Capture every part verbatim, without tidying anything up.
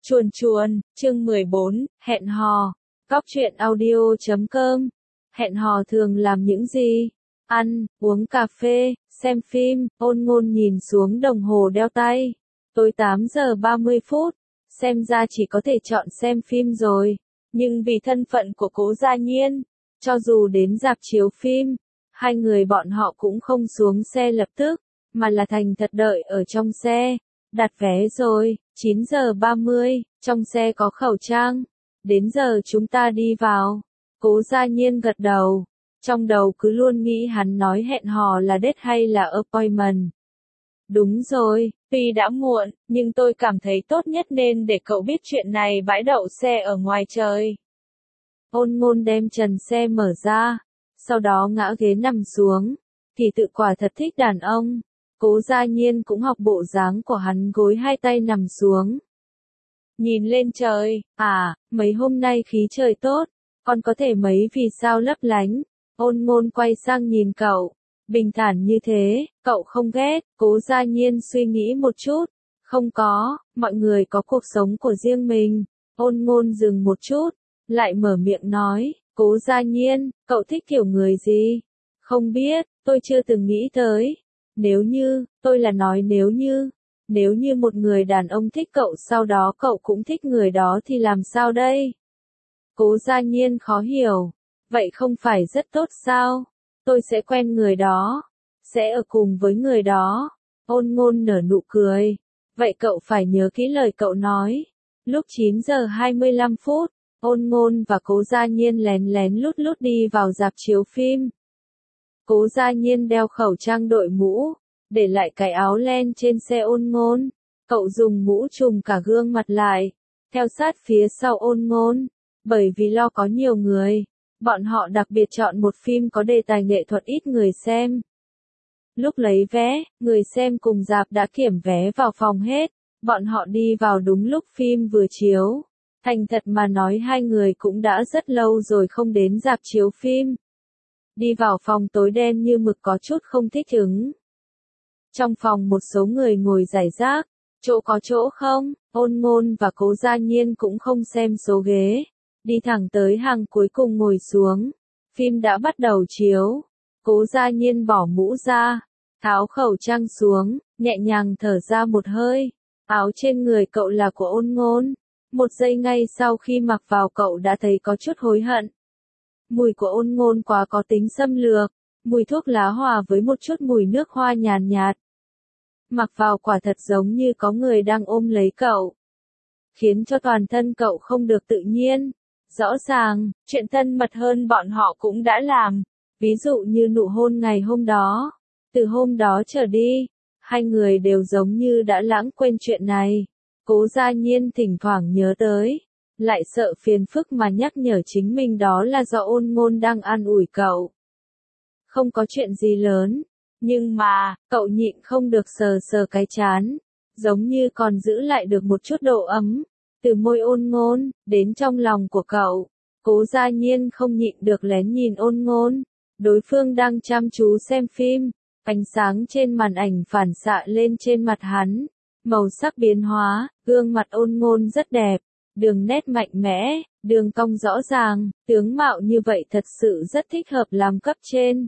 Chuồn chuồn, chương mười bốn, hẹn hò. Cóc truyện audio chấm com. Hẹn hò thường làm những gì? Ăn, uống cà phê, xem phim. Ôn Ngôn nhìn xuống đồng hồ đeo tay. Tối tám giờ ba mươi phút. Xem ra chỉ có thể chọn xem phim rồi. Nhưng vì thân phận của Cố Gia Nhiên, cho dù đến rạp chiếu phim, hai người bọn họ cũng không xuống xe lập tức, mà là thành thật đợi ở trong xe. Đặt vé rồi, chín giờ ba mươi, trong xe có khẩu trang. Đến giờ chúng ta đi vào. Cố Gia Nhiên gật đầu. Trong đầu cứ luôn nghĩ hắn nói hẹn hò là date hay là appointment. Đúng rồi, tuy đã muộn, nhưng tôi cảm thấy tốt nhất nên để cậu biết chuyện này bãi đậu xe ở ngoài trời. Ôn Ngôn đem trần xe mở ra, sau đó ngã ghế nằm xuống. Thì tự quả thật thích đàn ông. Cố Gia Nhiên cũng học bộ dáng của hắn, gối hai tay nằm xuống. Nhìn lên trời, à, mấy hôm nay khí trời tốt, còn có thể mấy vì sao lấp lánh. Ôn Ngôn quay sang nhìn cậu, bình thản như thế, cậu không ghét. Cố Gia Nhiên suy nghĩ một chút, không có, mọi người có cuộc sống của riêng mình. Ôn Ngôn dừng một chút, lại mở miệng nói, Cố Gia Nhiên, cậu thích kiểu người gì? Không biết, tôi chưa từng nghĩ tới. Nếu như, tôi là nói nếu như, nếu như một người đàn ông thích cậu sau đó cậu cũng thích người đó thì làm sao đây? Cố Gia Nhiên khó hiểu, vậy không phải rất tốt sao? Tôi sẽ quen người đó, sẽ ở cùng với người đó. Ôn Ngôn nở nụ cười, vậy cậu phải nhớ kỹ lời cậu nói. Lúc chín giờ hai mươi lăm phút, Ôn Ngôn và Cố Gia Nhiên lén lén lút lút đi vào rạp chiếu phim. Cố Gia Nhiên đeo khẩu trang đội mũ, để lại cái áo len trên xe Ôn Ngôn. Cậu dùng mũ trùm cả gương mặt lại, theo sát phía sau Ôn Ngôn. Bởi vì lo có nhiều người, bọn họ đặc biệt chọn một phim có đề tài nghệ thuật ít người xem. Lúc lấy vé, người xem cùng rạp đã kiểm vé vào phòng hết. Bọn họ đi vào đúng lúc phim vừa chiếu. Thành thật mà nói hai người cũng đã rất lâu rồi không đến rạp chiếu phim. Đi vào phòng tối đen như mực có chút không thích ứng. Trong phòng một số người ngồi rải rác, chỗ có chỗ không. Ôn Ngôn và Cố Gia Nhiên cũng không xem số ghế, đi thẳng tới hàng cuối cùng ngồi xuống. Phim đã bắt đầu chiếu. Cố Gia Nhiên bỏ mũ ra, tháo khẩu trang xuống, nhẹ nhàng thở ra một hơi. Áo trên người cậu là của Ôn Ngôn. Một giây ngay sau khi mặc vào cậu đã thấy có chút hối hận. Mùi của Ôn Ngôn quá có tính xâm lược, mùi thuốc lá hòa với một chút mùi nước hoa nhàn nhạt. Mặc vào quả thật giống như có người đang ôm lấy cậu, khiến cho toàn thân cậu không được tự nhiên. Rõ ràng, chuyện thân mật hơn bọn họ cũng đã làm, ví dụ như nụ hôn ngày hôm đó. Từ hôm đó trở đi, hai người đều giống như đã lãng quên chuyện này. Cố Gia Nhiên thỉnh thoảng nhớ tới, lại sợ phiền phức mà nhắc nhở chính mình đó là do Ôn Ngôn đang an ủi cậu. Không có chuyện gì lớn, nhưng mà, cậu nhịn không được sờ sờ cái trán, giống như còn giữ lại được một chút độ ấm, từ môi Ôn Ngôn, đến trong lòng của cậu. Cố Gia Nhiên không nhịn được lén nhìn Ôn Ngôn, đối phương đang chăm chú xem phim, ánh sáng trên màn ảnh phản xạ lên trên mặt hắn, màu sắc biến hóa, gương mặt Ôn Ngôn rất đẹp. Đường nét mạnh mẽ, đường cong rõ ràng, tướng mạo như vậy thật sự rất thích hợp làm cấp trên.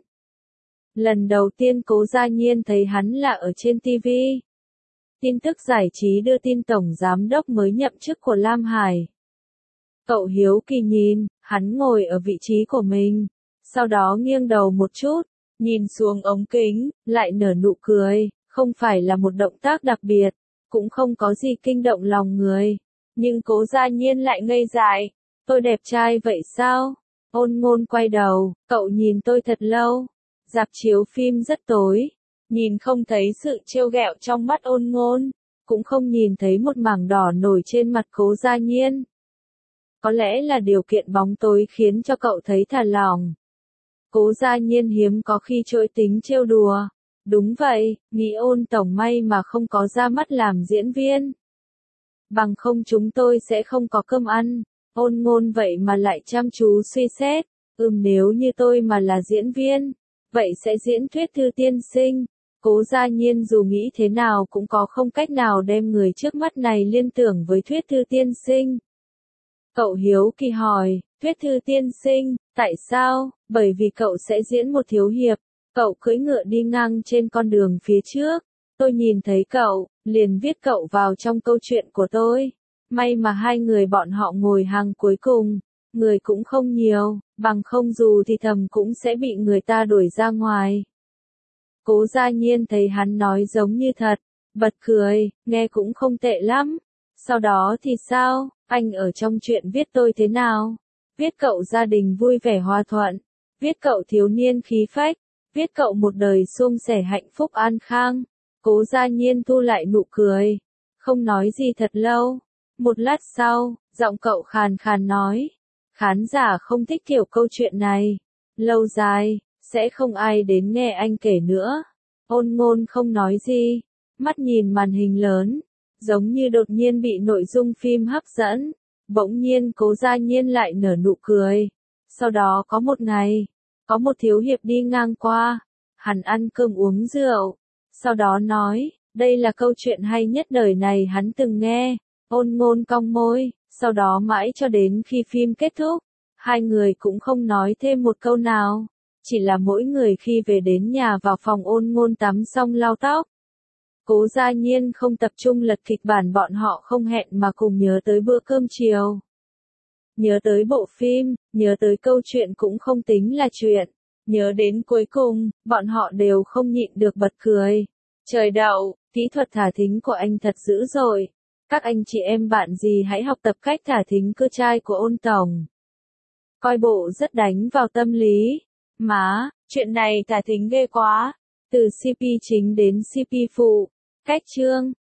Lần đầu tiên Cố Gia Nhiên thấy hắn là ở trên ti vi. Tin tức giải trí đưa tin Tổng Giám đốc mới nhậm chức của Lam Hải. Cậu hiếu kỳ nhìn, hắn ngồi ở vị trí của mình, sau đó nghiêng đầu một chút, nhìn xuống ống kính, lại nở nụ cười, không phải là một động tác đặc biệt, cũng không có gì kinh động lòng người. Nhưng Cố Gia Nhiên lại ngây dại. Tôi đẹp trai vậy sao? Ôn Ngôn quay đầu, cậu nhìn tôi thật lâu. Rạp chiếu phim rất tối, nhìn không thấy sự trêu ghẹo trong mắt Ôn Ngôn, cũng không nhìn thấy một mảng đỏ nổi trên mặt Cố Gia Nhiên. Có lẽ là điều kiện bóng tối khiến cho cậu thấy thả lỏng. Cố Gia Nhiên hiếm có khi trỗi tính trêu đùa. Đúng vậy, nghĩ Ôn tổng may mà không có ra mắt làm diễn viên. Bằng không chúng tôi sẽ không có cơm ăn. Ôn Ngôn vậy mà lại chăm chú suy xét. Ừm nếu như tôi mà là diễn viên, vậy sẽ diễn thuyết thư tiên sinh. Cố Gia Nhiên dù nghĩ thế nào cũng có không cách nào đem người trước mắt này liên tưởng với Thuyết Thư tiên sinh. Cậu hiếu kỳ hỏi, Thuyết Thư tiên sinh, tại sao? Bởi vì cậu sẽ diễn một thiếu hiệp. Cậu cưỡi ngựa đi ngang trên con đường phía trước. Tôi nhìn thấy cậu, liền viết cậu vào trong câu chuyện của tôi. May mà hai người bọn họ ngồi hàng cuối cùng. Người cũng không nhiều, bằng không dù thì thầm cũng sẽ bị người ta đuổi ra ngoài. Cố Gia Nhiên thấy hắn nói giống như thật, bật cười, nghe cũng không tệ lắm. Sau đó thì sao, anh ở trong chuyện viết tôi thế nào? Viết cậu gia đình vui vẻ hòa thuận, viết cậu thiếu niên khí phách, viết cậu một đời suôn sẻ hạnh phúc an khang. Cố Gia Nhiên thu lại nụ cười, không nói gì thật lâu. Một lát sau, giọng cậu khàn khàn nói, khán giả không thích kiểu câu chuyện này. Lâu dài, sẽ không ai đến nghe anh kể nữa. Ôn Ngôn không nói gì, mắt nhìn màn hình lớn, giống như đột nhiên bị nội dung phim hấp dẫn. Bỗng nhiên Cố Gia Nhiên lại nở nụ cười. Sau đó có một ngày, có một thiếu hiệp đi ngang qua, hắn ăn cơm uống rượu. Sau đó nói, đây là câu chuyện hay nhất đời này hắn từng nghe. Ôn Ngôn cong môi, sau đó mãi cho đến khi phim kết thúc, hai người cũng không nói thêm một câu nào. Chỉ là mỗi người khi về đến nhà vào phòng Ôn Ngôn tắm xong lau tóc. Cố Gia Nhiên không tập trung lật kịch bản, bọn họ không hẹn mà cùng nhớ tới bữa cơm chiều. Nhớ tới bộ phim, nhớ tới câu chuyện cũng không tính là chuyện. Nhớ đến cuối cùng, bọn họ đều không nhịn được bật cười. Trời đậu, kỹ thuật thả thính của anh thật dữ dội. Các anh chị em bạn gì hãy học tập cách thả thính cơ trai của Ôn tổng. Coi bộ rất đánh vào tâm lý. Má, chuyện này thả thính ghê quá. Từ xê pê chính đến xê pê phụ. Cách chương.